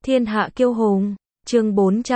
Thiên hạ kiêu hùng, chương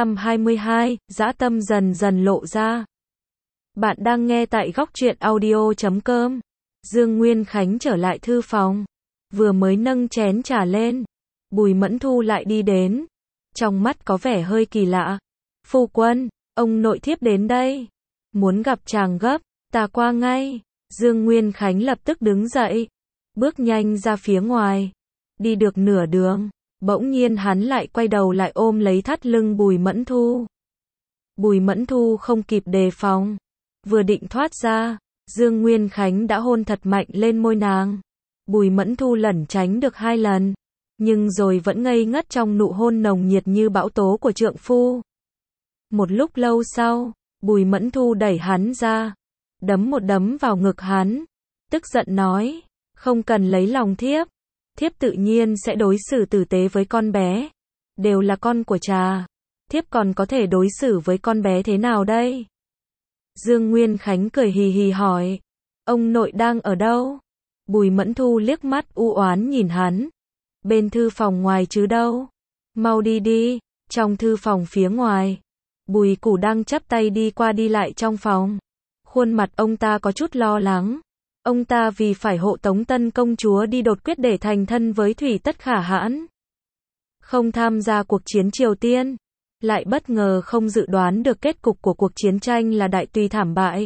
422, dã tâm dần dần lộ ra. Bạn đang nghe tại góc truyện audio.com. Dương Nguyên Khánh trở lại thư phòng, vừa mới nâng chén trà lên, Bùi Mẫn Thu lại đi đến, trong mắt có vẻ hơi kỳ lạ. Phu quân, ông nội thiếp đến đây, muốn gặp chàng gấp, ta qua ngay. Dương Nguyên Khánh lập tức đứng dậy, bước nhanh ra phía ngoài, đi được nửa đường, bỗng nhiên hắn lại quay đầu lại ôm lấy thắt lưng Bùi Mẫn Thu. Bùi Mẫn Thu không kịp đề phòng, vừa định thoát ra, Dương Nguyên Khánh đã hôn thật mạnh lên môi nàng. Bùi Mẫn Thu lẩn tránh được 2 lần, nhưng rồi vẫn ngây ngất trong nụ hôn nồng nhiệt như bão tố của trượng phu. Một lúc lâu sau, Bùi Mẫn Thu đẩy hắn ra, đấm một đấm vào ngực hắn, tức giận nói, không cần lấy lòng thiếp, thiếp tự nhiên sẽ đối xử tử tế với con bé, đều là con của trà, thiếp còn có thể đối xử với con bé thế nào đây? Dương Nguyên Khánh cười hì hì hỏi, ông nội đang ở đâu? Bùi Mẫn Thu liếc mắt u oán nhìn hắn, bên thư phòng ngoài chứ đâu, mau đi đi. Trong thư phòng phía ngoài, Bùi Củ đang chắp tay đi qua đi lại trong phòng, khuôn mặt ông ta có chút lo lắng. Ông ta vì phải hộ tống Tân công chúa đi đột quyết để thành thân với Thủy Tất Khả Hãn, không tham gia cuộc chiến Triều Tiên, lại bất ngờ không dự đoán được kết cục của cuộc chiến tranh là Đại Tùy thảm bại.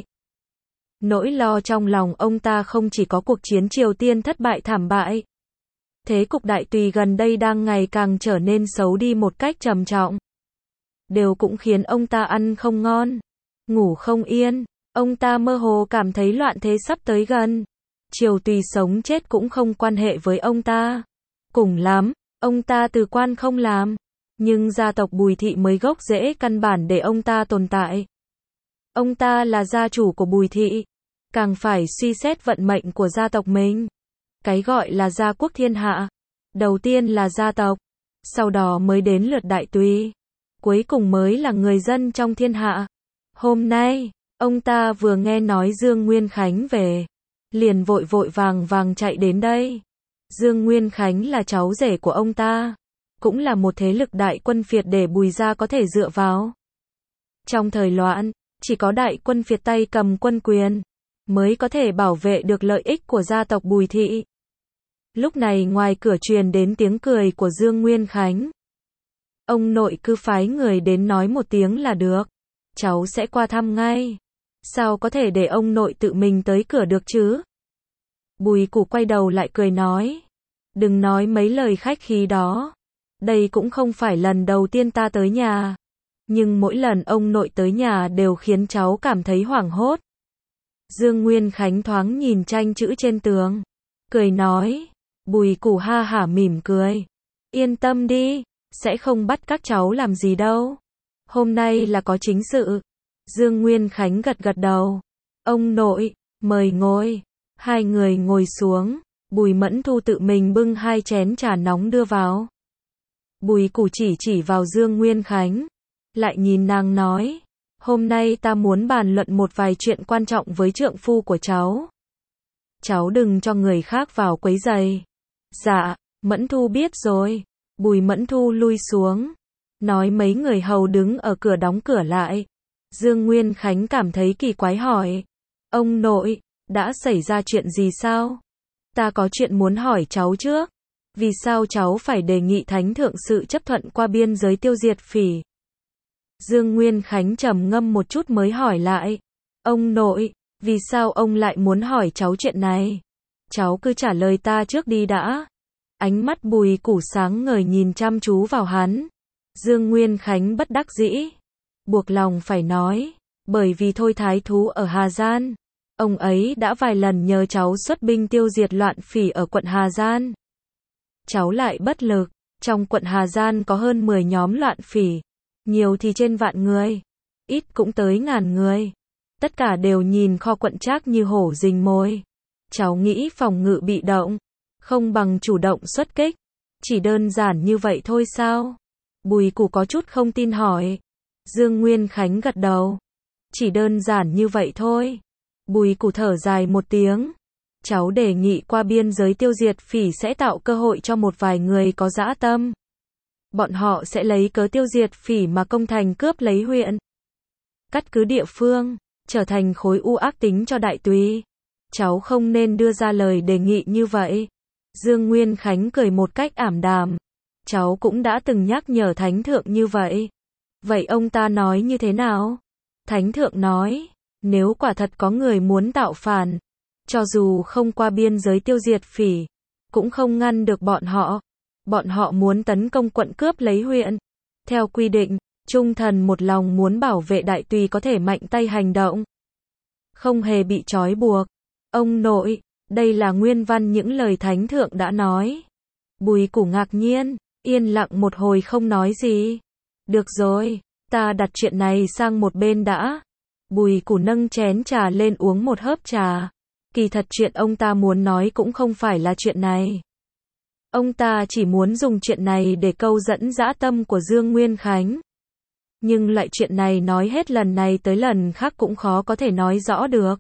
Nỗi lo trong lòng ông ta không chỉ có cuộc chiến Triều Tiên thất bại thảm bại, thế cục Đại Tùy gần đây đang ngày càng trở nên xấu đi một cách trầm trọng, đều cũng khiến ông ta ăn không ngon, ngủ không yên. Ông ta mơ hồ cảm thấy loạn thế sắp tới gần. Triều Tùy sống chết cũng không quan hệ với ông ta. Cùng lắm, ông ta từ quan không làm. Nhưng gia tộc Bùi Thị mới gốc rễ căn bản để ông ta tồn tại. Ông ta là gia chủ của Bùi Thị, càng phải suy xét vận mệnh của gia tộc mình. Cái gọi là gia quốc thiên hạ, đầu tiên là gia tộc, sau đó mới đến lượt Đại Tùy, cuối cùng mới là người dân trong thiên hạ. Hôm nay, ông ta vừa nghe nói Dương Nguyên Khánh về, liền vội vội vàng chạy đến đây. Dương Nguyên Khánh là cháu rể của ông ta, cũng là một thế lực đại quân phiệt để Bùi gia có thể dựa vào. Trong thời loạn, chỉ có đại quân phiệt tay cầm quân quyền, mới có thể bảo vệ được lợi ích của gia tộc Bùi Thị. Lúc này ngoài cửa truyền đến tiếng cười của Dương Nguyên Khánh. Ông nội cứ phái người đến nói một tiếng là được, cháu sẽ qua thăm ngay. Sao có thể để ông nội tự mình tới cửa được chứ? Bùi Củ quay đầu lại cười nói, đừng nói mấy lời khách khí đó. Đây cũng không phải lần đầu tiên ta tới nhà, nhưng mỗi lần ông nội tới nhà đều khiến cháu cảm thấy hoảng hốt. Dương Nguyên Khánh thoáng nhìn tranh chữ trên tường, cười nói. Bùi Củ ha hả mỉm cười, yên tâm đi, sẽ không bắt các cháu làm gì đâu. Hôm nay là có chính sự. Dương Nguyên Khánh gật gật đầu. Ông nội, mời ngồi. Hai người ngồi xuống, Bùi Mẫn Thu tự mình bưng 2 chén trà nóng đưa vào. Bùi Củ chỉ vào Dương Nguyên Khánh, lại nhìn nàng nói, hôm nay ta muốn bàn luận một vài chuyện quan trọng với trượng phu của cháu. Cháu đừng cho người khác vào quấy rầy. Dạ, Mẫn Thu biết rồi. Bùi Mẫn Thu lui xuống, nói mấy người hầu đứng ở cửa đóng cửa lại. Dương Nguyên Khánh cảm thấy kỳ quái hỏi, ông nội, đã xảy ra chuyện gì sao? Ta có chuyện muốn hỏi cháu trước. Vì sao cháu phải đề nghị Thánh Thượng sự chấp thuận qua biên giới tiêu diệt phỉ? Dương Nguyên Khánh trầm ngâm một chút mới hỏi lại, ông nội, vì sao ông lại muốn hỏi cháu chuyện này? Cháu cứ trả lời ta trước đi đã. Ánh mắt Bùi Củ sáng ngời nhìn chăm chú vào hắn. Dương Nguyên Khánh bất đắc dĩ, buộc lòng phải nói, bởi vì Thôi Thái Thú ở Hà Giang, ông ấy đã vài lần nhờ cháu xuất binh tiêu diệt loạn phỉ ở quận Hà Giang. Cháu lại bất lực, trong quận Hà Giang có hơn 10 nhóm loạn phỉ, nhiều thì trên vạn người, ít cũng tới ngàn người. Tất cả đều nhìn kho quận Trác như hổ rình mồi. Cháu nghĩ phòng ngự bị động, không bằng chủ động xuất kích. Chỉ đơn giản như vậy thôi sao? Bùi Củ có chút không tin hỏi. Dương Nguyên Khánh gật đầu. Chỉ đơn giản như vậy thôi. Bùi Củ thở dài một tiếng. Cháu đề nghị qua biên giới tiêu diệt phỉ sẽ tạo cơ hội cho một vài người có dã tâm. bọn họ sẽ lấy cớ tiêu diệt Phỉ mà công thành cướp lấy huyện, cắt cứ địa phương, trở thành khối u ác tính cho đại tùy. Cháu không nên đưa ra lời đề nghị như vậy. Dương Nguyên Khánh cười một cách ảm đạm. Cháu cũng đã từng nhắc nhở Thánh Thượng như vậy. Vậy ông ta nói như thế nào? Thánh Thượng nói, nếu quả thật có người muốn tạo phản, cho dù không qua biên giới tiêu diệt Phỉ, cũng không ngăn được bọn họ. Bọn họ muốn tấn công quận cướp lấy huyện. Theo quy định, trung thần một lòng muốn bảo vệ đại tùy có thể mạnh tay hành động, không hề bị trói buộc. Ông nội, đây là nguyên văn những lời Thánh Thượng đã nói. Bùi Củ ngạc nhiên, yên lặng một hồi không nói gì. Được rồi, ta đặt chuyện này sang một bên đã. Bùi Củ nâng chén trà lên uống một hớp trà. Kỳ thật chuyện ông ta muốn nói cũng không phải là chuyện này. Ông ta chỉ muốn dùng chuyện này để câu dẫn dã tâm của Dương Nguyên Khánh. Nhưng loại chuyện này nói hết lần này tới lần khác cũng khó có thể nói rõ được.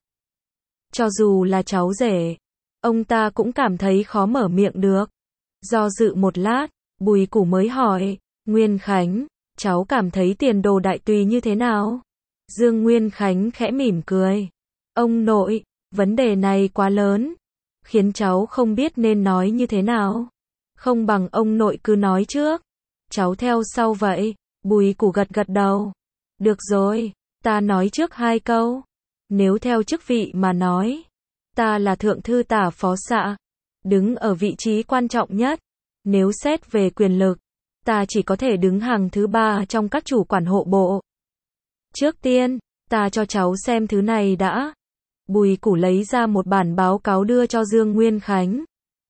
Cho dù là cháu rể, ông ta cũng cảm thấy khó mở miệng được. Do dự một lát, Bùi Củ mới hỏi, Nguyên Khánh, cháu cảm thấy tiền đồ đại tùy như thế nào? Dương Nguyên Khánh khẽ mỉm cười. Ông nội, vấn đề này quá lớn, khiến cháu không biết nên nói như thế nào. Không bằng ông nội cứ nói trước, cháu theo sau vậy. Bùi Củ gật gật đầu. Được rồi, ta nói trước 2 câu. Nếu theo chức vị mà nói, ta là thượng thư tả phó xạ, đứng ở vị trí quan trọng nhất. Nếu xét về quyền lực, ta chỉ có thể đứng hàng thứ 3 trong các chủ quản hộ bộ. Trước tiên, ta cho cháu xem thứ này đã. Bùi Củ lấy ra một bản báo cáo đưa cho Dương Nguyên Khánh.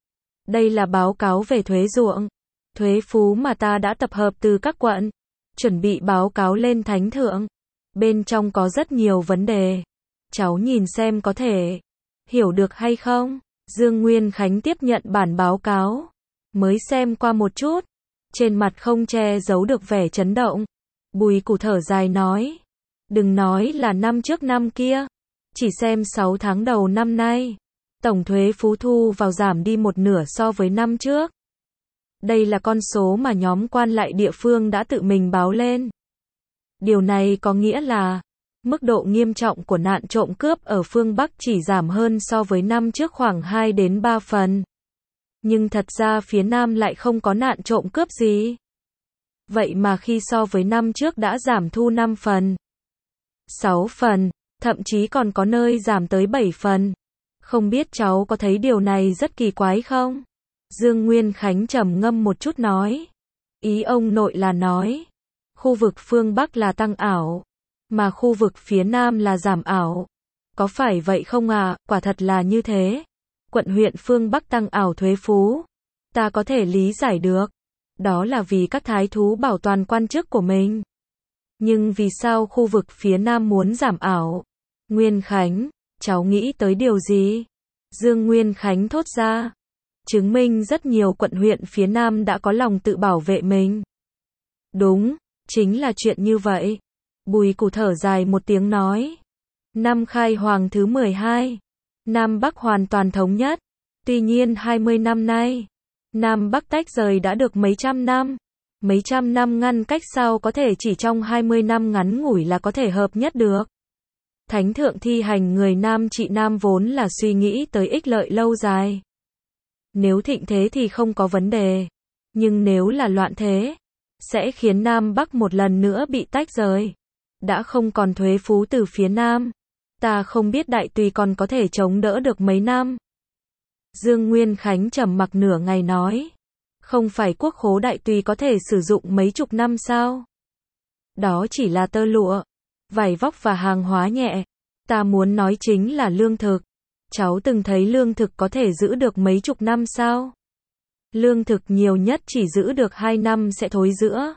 Đây là báo cáo về thuế ruộng, thuế phú mà ta đã tập hợp từ các quận, chuẩn bị báo cáo lên Thánh Thượng. Bên trong có rất nhiều vấn đề. Cháu nhìn xem có thể hiểu được hay không? Dương Nguyên Khánh tiếp nhận bản báo cáo, mới xem qua một chút, trên mặt không che giấu được vẻ chấn động. Bùi Củ thở dài nói, đừng nói là năm trước năm kia, chỉ xem 6 tháng đầu năm nay, tổng thuế phú thu vào giảm đi 1/2 so với năm trước. Đây là con số mà nhóm quan lại địa phương đã tự mình báo lên. Điều này có nghĩa là, mức độ nghiêm trọng của nạn trộm cướp ở phương Bắc chỉ giảm hơn so với năm trước khoảng 2 đến 3 phần. Nhưng thật ra phía Nam lại không có nạn trộm cướp gì. Vậy mà khi so với năm trước đã giảm thu 5 phần, 6 phần, thậm chí còn có nơi giảm tới 7 phần. Không biết cháu có thấy điều này rất kỳ quái không? Dương Nguyên Khánh trầm ngâm một chút nói. Ý ông nội là nói, khu vực phương Bắc là tăng ảo, mà khu vực phía Nam là giảm ảo. Có phải vậy không ạ? Quả thật là như thế. Quận huyện phương Bắc tăng ảo thuế phú, ta có thể lý giải được. Đó là vì các thái thú bảo toàn quan chức của mình. Nhưng vì sao khu vực phía Nam muốn giảm ảo? Nguyên Khánh, cháu nghĩ tới điều gì? Dương Nguyên Khánh thốt ra. Chứng minh rất nhiều quận huyện phía Nam đã có lòng tự bảo vệ mình. Đúng, chính là chuyện như vậy. Bùi Củ thở dài một tiếng nói. Năm Khai Hoàng thứ 12, Nam Bắc hoàn toàn thống nhất. Tuy nhiên 20 năm nay, Nam Bắc tách rời đã được mấy trăm năm. Mấy trăm năm ngăn cách sao có thể chỉ trong 20 năm ngắn ngủi là có thể hợp nhất được. Thánh Thượng thi hành người Nam trị Nam vốn là suy nghĩ tới ích lợi lâu dài. Nếu thịnh thế thì không có vấn đề. Nhưng nếu là loạn thế, sẽ khiến Nam Bắc một lần nữa bị tách rời. Đã không còn thuế phú từ phía Nam. Ta không biết đại tùy còn có thể chống đỡ được mấy năm. Dương Nguyên Khánh trầm mặc nửa ngày nói. Không phải quốc khố đại tùy có thể sử dụng mấy chục năm sao? Đó chỉ là tơ lụa, vải vóc và hàng hóa nhẹ. Ta muốn nói chính là lương thực. Cháu từng thấy lương thực có thể giữ được mấy chục năm sao? Lương thực nhiều nhất chỉ giữ được 2 năm sẽ thối rữa.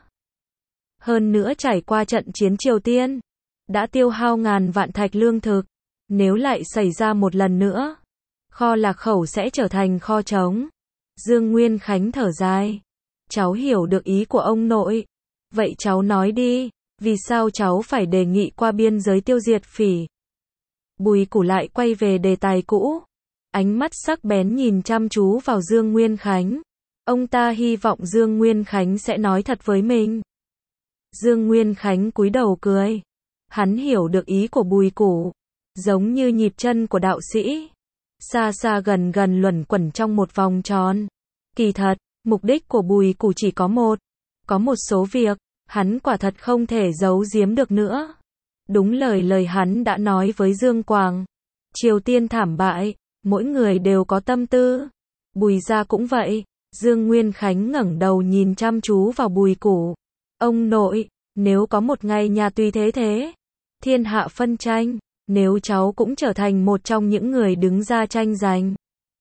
Hơn nữa trải qua trận chiến Triều Tiên, đã tiêu hao ngàn vạn thạch lương thực. Nếu lại xảy ra một lần nữa, kho lạc khẩu sẽ trở thành kho trống. Dương Nguyên Khánh thở dài. Cháu hiểu được ý của ông nội. Vậy cháu nói đi, vì sao cháu phải đề nghị qua biên giới tiêu diệt Phỉ? Bùi Củ lại quay về đề tài cũ. Ánh mắt sắc bén nhìn chăm chú vào Dương Nguyên Khánh. Ông ta hy vọng Dương Nguyên Khánh sẽ nói thật với mình. Dương Nguyên Khánh cúi đầu cười. Hắn hiểu được ý của Bùi Củ. Giống như nhịp chân của đạo sĩ. Xa xa gần gần luẩn quẩn trong một vòng tròn. Kỳ thật, mục đích của Bùi Củ chỉ có một. Có một số việc, hắn quả thật không thể giấu giếm được nữa. Đúng lời hắn đã nói với Dương Quảng. Triều Tiên thảm bại, mỗi người đều có tâm tư. Bùi gia cũng vậy. Dương Nguyên Khánh ngẩng đầu nhìn chăm chú vào Bùi Củ. Ông nội, nếu có một ngày nhà Tùy thế, thiên hạ phân tranh, nếu cháu cũng trở thành một trong những người đứng ra tranh giành,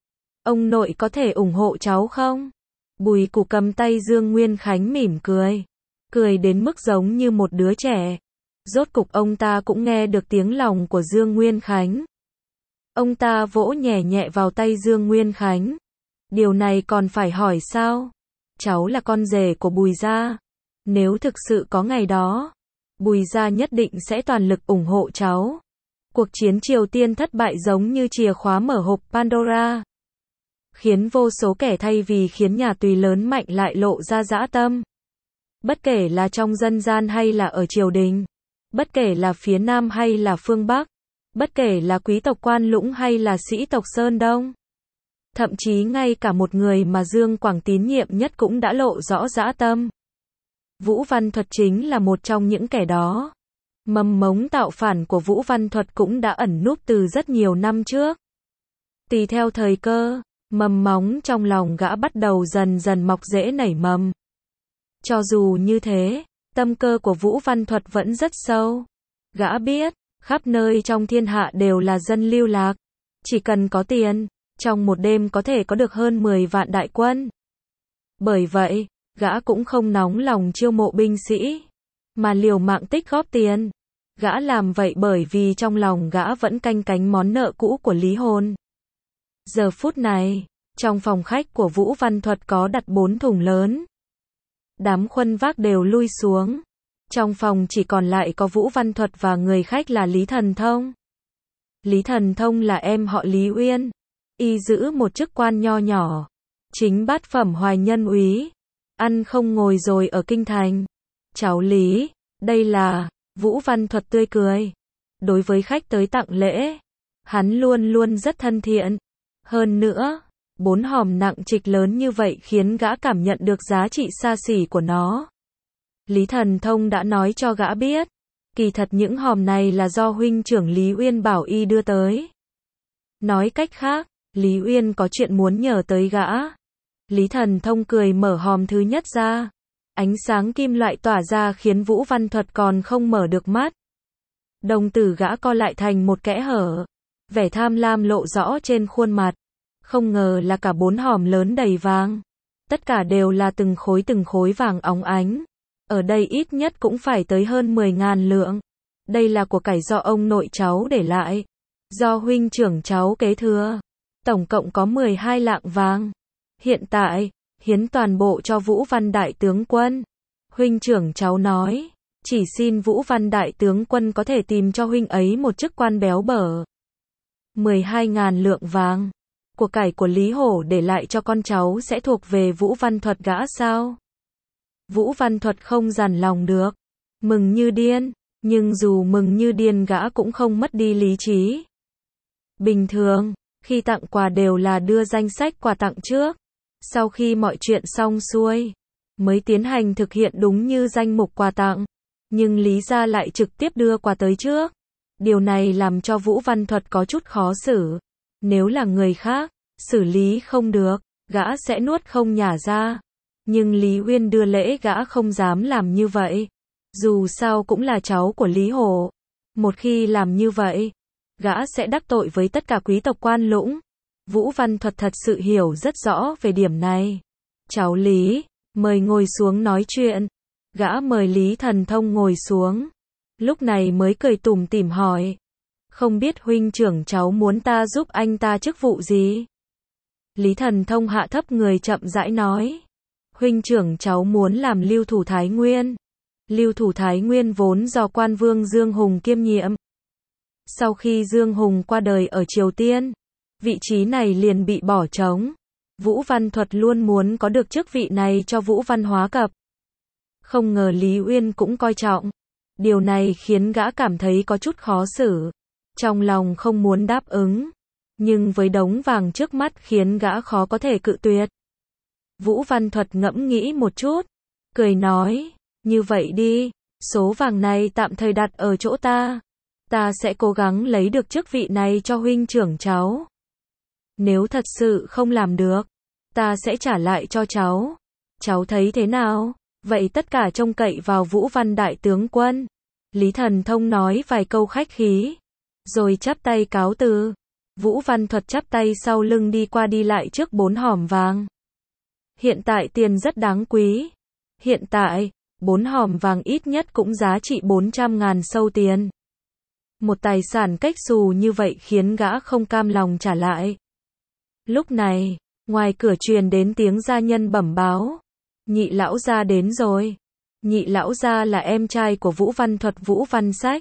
ông nội có thể ủng hộ cháu không? Bùi Củ cầm tay Dương Nguyên Khánh mỉm cười. Cười đến mức giống như một đứa trẻ. Rốt cục ông ta cũng nghe được tiếng lòng của Dương Nguyên Khánh. Ông ta vỗ nhẹ nhẹ vào tay Dương Nguyên Khánh. Điều này còn phải hỏi sao? Cháu là con rể của Bùi gia. Nếu thực sự có ngày đó, Bùi gia nhất định sẽ toàn lực ủng hộ cháu. Cuộc chiến Triều Tiên thất bại giống như chìa khóa mở hộp Pandora. Khiến vô số kẻ thay vì khiến nhà Tùy lớn mạnh lại lộ ra dã tâm. Bất kể là trong dân gian hay là ở triều đình. Bất kể là phía Nam hay là phương Bắc. Bất kể là quý tộc Quan Lũng hay là sĩ tộc Sơn Đông. Thậm chí ngay cả một người mà Dương Quảng tín nhiệm nhất cũng đã lộ rõ dã tâm. Vũ Văn Thuật chính là một trong những kẻ đó. Mầm mống tạo phản của Vũ Văn Thuật cũng đã ẩn núp từ rất nhiều năm trước. Tùy theo thời cơ, mầm móng trong lòng gã bắt đầu dần dần mọc rễ nảy mầm. Cho dù như thế, tâm cơ của Vũ Văn Thuật vẫn rất sâu. Gã biết, khắp nơi trong thiên hạ đều là dân lưu lạc. Chỉ cần có tiền, trong một đêm có thể có được hơn 10 vạn đại quân. Bởi vậy, gã cũng không nóng lòng chiêu mộ binh sĩ, mà liều mạng tích góp tiền. Gã làm vậy bởi vì trong lòng gã vẫn canh cánh món nợ cũ của Lý Hồn. Giờ phút này, trong phòng khách của Vũ Văn Thuật có đặt 4 thùng lớn. Đám khuân vác đều lui xuống. Trong phòng chỉ còn lại có Vũ Văn Thuật và người khách là Lý Thần Thông. Lý Thần Thông là em họ Lý Uyên. Y giữ một chức quan nho nhỏ. Chính bát phẩm hoài nhân úy. Ăn không ngồi rồi ở kinh thành. Cháu Lý, đây là... Vũ Văn Thuật tươi cười. Đối với khách tới tặng lễ, hắn luôn luôn rất thân thiện. Hơn nữa, 4 hòm nặng trịch lớn như vậy khiến gã cảm nhận được giá trị xa xỉ của nó. Lý Thần Thông đã nói cho gã biết, kỳ thật những hòm này là do huynh trưởng Lý Uyên bảo y đưa tới. Nói cách khác, Lý Uyên có chuyện muốn nhờ tới gã. Lý Thần Thông cười mở hòm thứ nhất ra. Ánh sáng kim loại tỏa ra khiến Vũ Văn Thuật còn không mở được mắt. Đồng tử gã co lại thành một kẽ hở. Vẻ tham lam lộ rõ trên khuôn mặt. Không ngờ là cả 4 hòm lớn đầy vàng. Tất cả đều là từng khối vàng óng ánh. Ở đây ít nhất cũng phải tới hơn 10.000 lượng. Đây là của cải do ông nội cháu để lại. Do huynh trưởng cháu kế thừa. Tổng cộng có 12 lạng vàng. Hiện tại, hiến toàn bộ cho Vũ Văn Đại Tướng Quân. Huynh trưởng cháu nói, chỉ xin Vũ Văn Đại Tướng Quân có thể tìm cho huynh ấy một chức quan béo bở. 12.000 lượng vàng. Của cải của Lý Hổ để lại cho con cháu sẽ thuộc về Vũ Văn Thuật gã sao? Vũ Văn Thuật không dằn lòng được. Mừng như điên. Nhưng dù mừng như điên gã cũng không mất đi lý trí. Bình thường, khi tặng quà đều là đưa danh sách quà tặng trước. Sau khi mọi chuyện xong xuôi, mới tiến hành thực hiện đúng như danh mục quà tặng. Nhưng Lý gia lại trực tiếp đưa quà tới trước. Điều này làm cho Vũ Văn Thuật có chút khó xử. Nếu là người khác, xử lý không được, gã sẽ nuốt không nhả ra. Nhưng Lý Uyên đưa lễ gã không dám làm như vậy. Dù sao cũng là cháu của Lý Hổ. Một khi làm như vậy, gã sẽ đắc tội với tất cả quý tộc Quan Lũng. Vũ Văn Thuật thật sự hiểu rất rõ về điểm này. Cháu Lý, mời ngồi xuống nói chuyện. Gã mời Lý Thần Thông ngồi xuống. Lúc này mới cười tủm tỉm hỏi. Không biết huynh trưởng cháu muốn ta giúp anh ta chức vụ gì? Lý Thần Thông hạ thấp người chậm rãi nói. Huynh trưởng cháu muốn làm lưu thủ Thái Nguyên. Lưu thủ Thái Nguyên vốn do quan vương Dương Hùng kiêm nhiệm. Sau khi Dương Hùng qua đời ở Triều Tiên, vị trí này liền bị bỏ trống. Vũ Văn Thuật luôn muốn có được chức vị này cho Vũ Văn Hóa Cập. Không ngờ Lý Uyên cũng coi trọng. Điều này khiến gã cảm thấy có chút khó xử. Trong lòng không muốn đáp ứng. Nhưng với đống vàng trước mắt khiến gã khó có thể cự tuyệt. Vũ Văn Thuật ngẫm nghĩ một chút. Cười nói, như vậy đi, số vàng này tạm thời đặt ở chỗ ta. Ta sẽ cố gắng lấy được chức vị này cho huynh trưởng cháu. Nếu thật sự không làm được, ta sẽ trả lại cho cháu. Cháu thấy thế nào? Vậy tất cả trông cậy vào Vũ Văn đại tướng quân. Lý Thần Thông nói vài câu khách khí, rồi chắp tay cáo từ. Vũ Văn Thuật chắp tay sau lưng đi qua đi lại trước 4 hòm vàng. Hiện tại tiền rất đáng quý. Hiện tại, 4 hòm vàng ít nhất cũng giá trị 400.000 sâu tiền. Một tài sản cách xù như vậy khiến gã không cam lòng trả lại. Lúc này, ngoài cửa truyền đến tiếng gia nhân bẩm báo. Nhị lão gia đến rồi. Nhị lão gia là em trai của Vũ Văn Thuật, Vũ Văn Sách.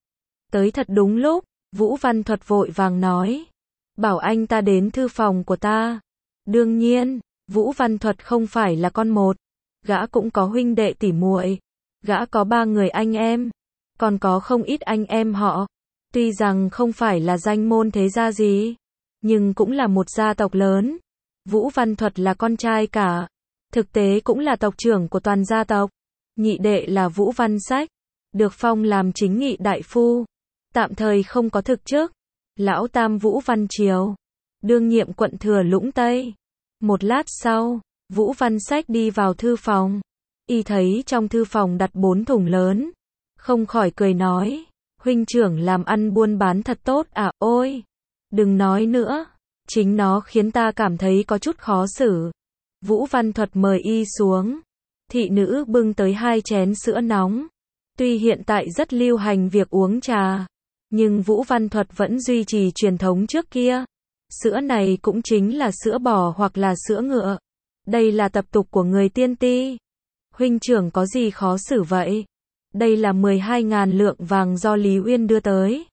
Tới thật đúng lúc, Vũ Văn Thuật vội vàng nói. Bảo anh ta đến thư phòng của ta. Đương nhiên, Vũ Văn Thuật không phải là con một. Gã cũng có huynh đệ tỷ muội. Gã có 3 người anh em. Còn có không ít anh em họ. Tuy rằng không phải là danh môn thế gia gì, nhưng cũng là một gia tộc lớn. Vũ Văn Thuật là con trai cả. Thực tế cũng là tộc trưởng của toàn gia tộc. Nhị đệ là Vũ Văn Sách, được phong làm chính nghị đại phu. Tạm thời không có thực chức. Lão tam Vũ Văn Triều, đương nhiệm quận Thừa Lũng Tây. Một lát sau, Vũ Văn Sách đi vào thư phòng. Y thấy trong thư phòng đặt 4 thùng lớn. Không khỏi cười nói. Huynh trưởng làm ăn buôn bán thật tốt à, ôi. Đừng nói nữa. Chính nó khiến ta cảm thấy có chút khó xử. Vũ Văn Thuật mời y xuống. Thị nữ bưng tới 2 chén sữa nóng. Tuy hiện tại rất lưu hành việc uống trà, nhưng Vũ Văn Thuật vẫn duy trì truyền thống trước kia. Sữa này cũng chính là sữa bò hoặc là sữa ngựa. Đây là tập tục của người Tiên Ti. Huynh trưởng có gì khó xử vậy? Đây là 12.000 lượng vàng do Lý Uyên đưa tới.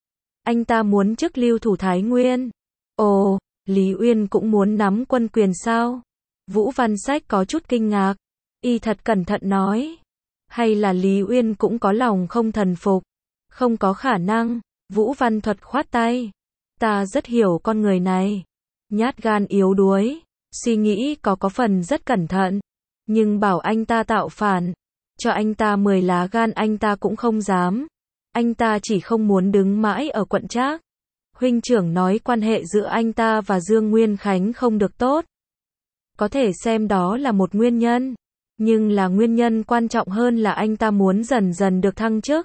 Anh ta muốn chức lưu thủ Thái Nguyên. Ồ, Lý Uyên cũng muốn nắm quân quyền sao? Vũ Văn Sách có chút kinh ngạc. Y thật cẩn thận nói. Hay là Lý Uyên cũng có lòng không thần phục? Không có khả năng. Vũ Văn Thuật khoát tay. Ta rất hiểu con người này. Nhát gan yếu đuối. Suy nghĩ có phần rất cẩn thận. Nhưng bảo anh ta tạo phản, cho anh ta 10 lá gan anh ta cũng không dám. Anh ta chỉ không muốn đứng mãi ở quận Trác. Huynh trưởng nói quan hệ giữa anh ta và Dương Nguyên Khánh không được tốt. Có thể xem đó là một nguyên nhân. Nhưng là nguyên nhân quan trọng hơn là anh ta muốn dần dần được thăng chức.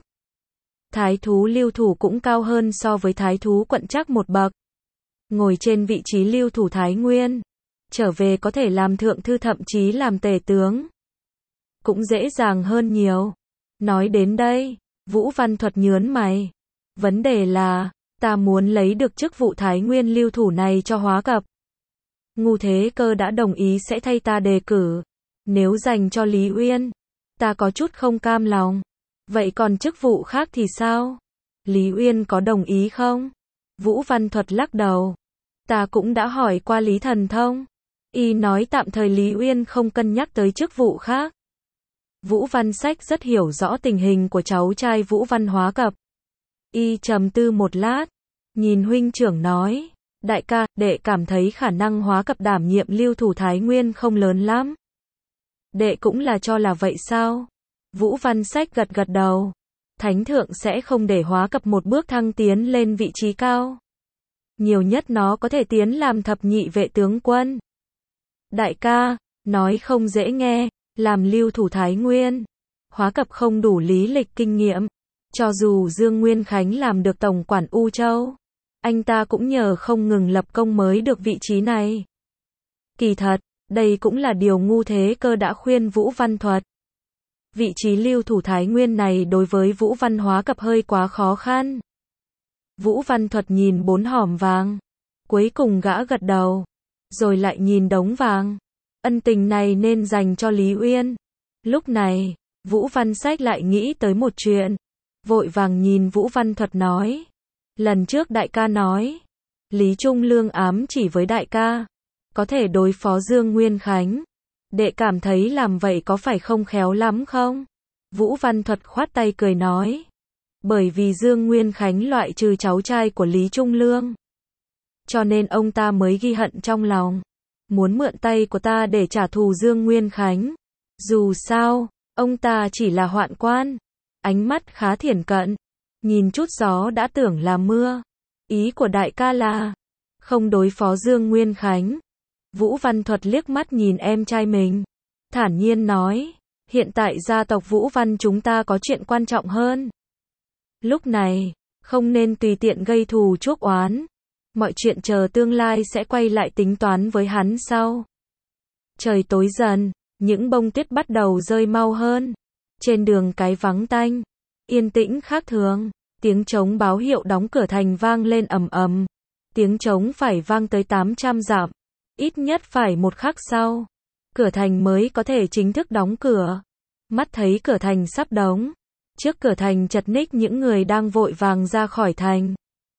Thái thú lưu thủ cũng cao hơn so với thái thú quận Trác một bậc. Ngồi trên vị trí lưu thủ Thái Nguyên. Trở về có thể làm thượng thư, thậm chí làm tể tướng. Cũng dễ dàng hơn nhiều. Nói đến đây, Vũ Văn Thuật nhớn mày. Vấn đề là, ta muốn lấy được chức vụ Thái Nguyên lưu thủ này cho Hóa Cập. Ngu Thế Cơ đã đồng ý sẽ thay ta đề cử. Nếu dành cho Lý Uyên, ta có chút không cam lòng. Vậy còn chức vụ khác thì sao? Lý Uyên có đồng ý không? Vũ Văn Thuật lắc đầu. Ta cũng đã hỏi qua Lý Thần Thông. Y nói tạm thời Lý Uyên không cân nhắc tới chức vụ khác. Vũ Văn Sách rất hiểu rõ tình hình của cháu trai Vũ Văn Hóa Cập. Y trầm tư một lát, nhìn huynh trưởng nói. Đại ca, đệ cảm thấy khả năng Hóa Cập đảm nhiệm lưu thủ Thái Nguyên không lớn lắm. Đệ cũng là cho là vậy sao? Vũ Văn Sách gật gật đầu. Thánh thượng sẽ không để Hóa Cập một bước thăng tiến lên vị trí cao. Nhiều nhất nó có thể tiến làm thập nhị vệ tướng quân. Đại ca, nói không dễ nghe, làm lưu thủ Thái Nguyên. Hóa Cập không đủ lý lịch kinh nghiệm. Cho dù Dương Nguyên Khánh làm được tổng quản U Châu, anh ta cũng nhờ không ngừng lập công mới được vị trí này. Kỳ thật, đây cũng là điều Ngu Thế Cơ đã khuyên Vũ Văn Thuật. Vị trí lưu thủ Thái Nguyên này đối với Vũ Văn Hóa Cập hơi quá khó khăn. Vũ Văn Thuật nhìn 4 hòm vàng. Cuối cùng gã gật đầu. Rồi lại nhìn đống vàng. Ân tình này nên dành cho Lý Uyên. Lúc này, Vũ Văn Sách lại nghĩ tới một chuyện. Vội vàng nhìn Vũ Văn Thuật nói. Lần trước đại ca nói, Lý Trung Lương ám chỉ với đại ca. có thể đối phó Dương Nguyên Khánh. Đệ cảm thấy làm vậy có phải không khéo lắm không? Vũ Văn Thuật khoát tay cười nói. Bởi vì Dương Nguyên Khánh loại trừ cháu trai của Lý Trung Lương. Cho nên ông ta mới ghi hận trong lòng. Muốn mượn tay của ta để trả thù Dương Nguyên Khánh. Dù sao, ông ta chỉ là hoạn quan. Ánh mắt khá thiển cận. Nhìn chút gió đã tưởng là mưa. Ý của đại ca là không đối phó Dương Nguyên Khánh. Vũ Văn Thuật liếc mắt nhìn em trai mình. Thản nhiên nói. Hiện tại gia tộc Vũ Văn chúng ta có chuyện quan trọng hơn. Lúc này, không nên tùy tiện gây thù chuốc oán. Mọi chuyện chờ tương lai sẽ quay lại tính toán với hắn sau. Trời tối dần, những bông tuyết bắt đầu rơi mau hơn. Trên đường cái vắng tanh, yên tĩnh khác thường. Tiếng trống báo hiệu đóng cửa thành vang lên ầm ầm. Tiếng trống phải vang tới 800 dặm. Ít nhất phải một khắc sau, cửa thành mới có thể chính thức đóng cửa. Mắt thấy cửa thành sắp đóng. Trước cửa thành chật ních những người đang vội vàng ra khỏi thành.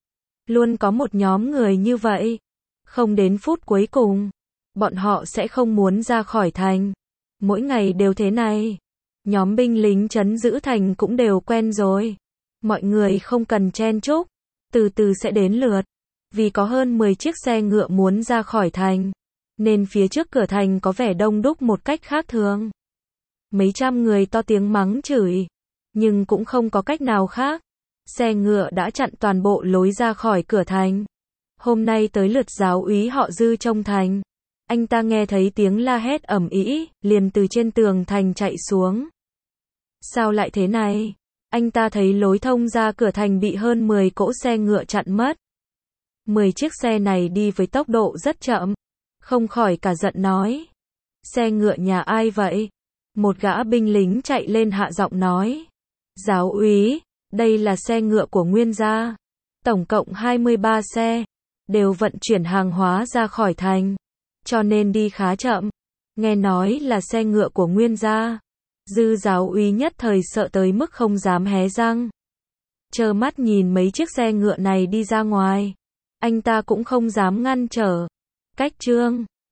Luôn có một nhóm người như vậy. Không đến phút cuối cùng, bọn họ sẽ không muốn ra khỏi thành. Mỗi ngày đều thế này. Nhóm binh lính trấn giữ thành cũng đều quen rồi. Mọi người không cần chen chúc, từ từ sẽ đến lượt. Vì có hơn 10 chiếc xe ngựa muốn ra khỏi thành, nên phía trước cửa thành có vẻ đông đúc một cách khác thường. Mấy trăm người to tiếng mắng chửi, nhưng cũng không có cách nào khác. Xe ngựa đã chặn toàn bộ lối ra khỏi cửa thành. Hôm nay tới lượt giáo úy họ Dư trong thành. Anh ta nghe thấy tiếng la hét ầm ĩ, liền từ trên tường thành chạy xuống. Sao lại thế này? Anh ta thấy lối thông ra cửa thành bị hơn 10 cỗ xe ngựa chặn mất. 10 chiếc xe này đi với tốc độ rất chậm. Không khỏi cả giận nói. Xe ngựa nhà ai vậy? Một gã binh lính chạy lên hạ giọng nói. Giáo úy, đây là xe ngựa của Nguyên gia. Tổng cộng 23 xe. Đều vận chuyển hàng hóa ra khỏi thành. Cho nên đi khá chậm. Nghe nói là xe ngựa của Nguyên gia. Dư giáo úy nhất thời sợ tới mức không dám hé răng. Trơ mắt nhìn mấy chiếc xe ngựa này đi ra ngoài. Anh ta cũng không dám ngăn trở. Cách chương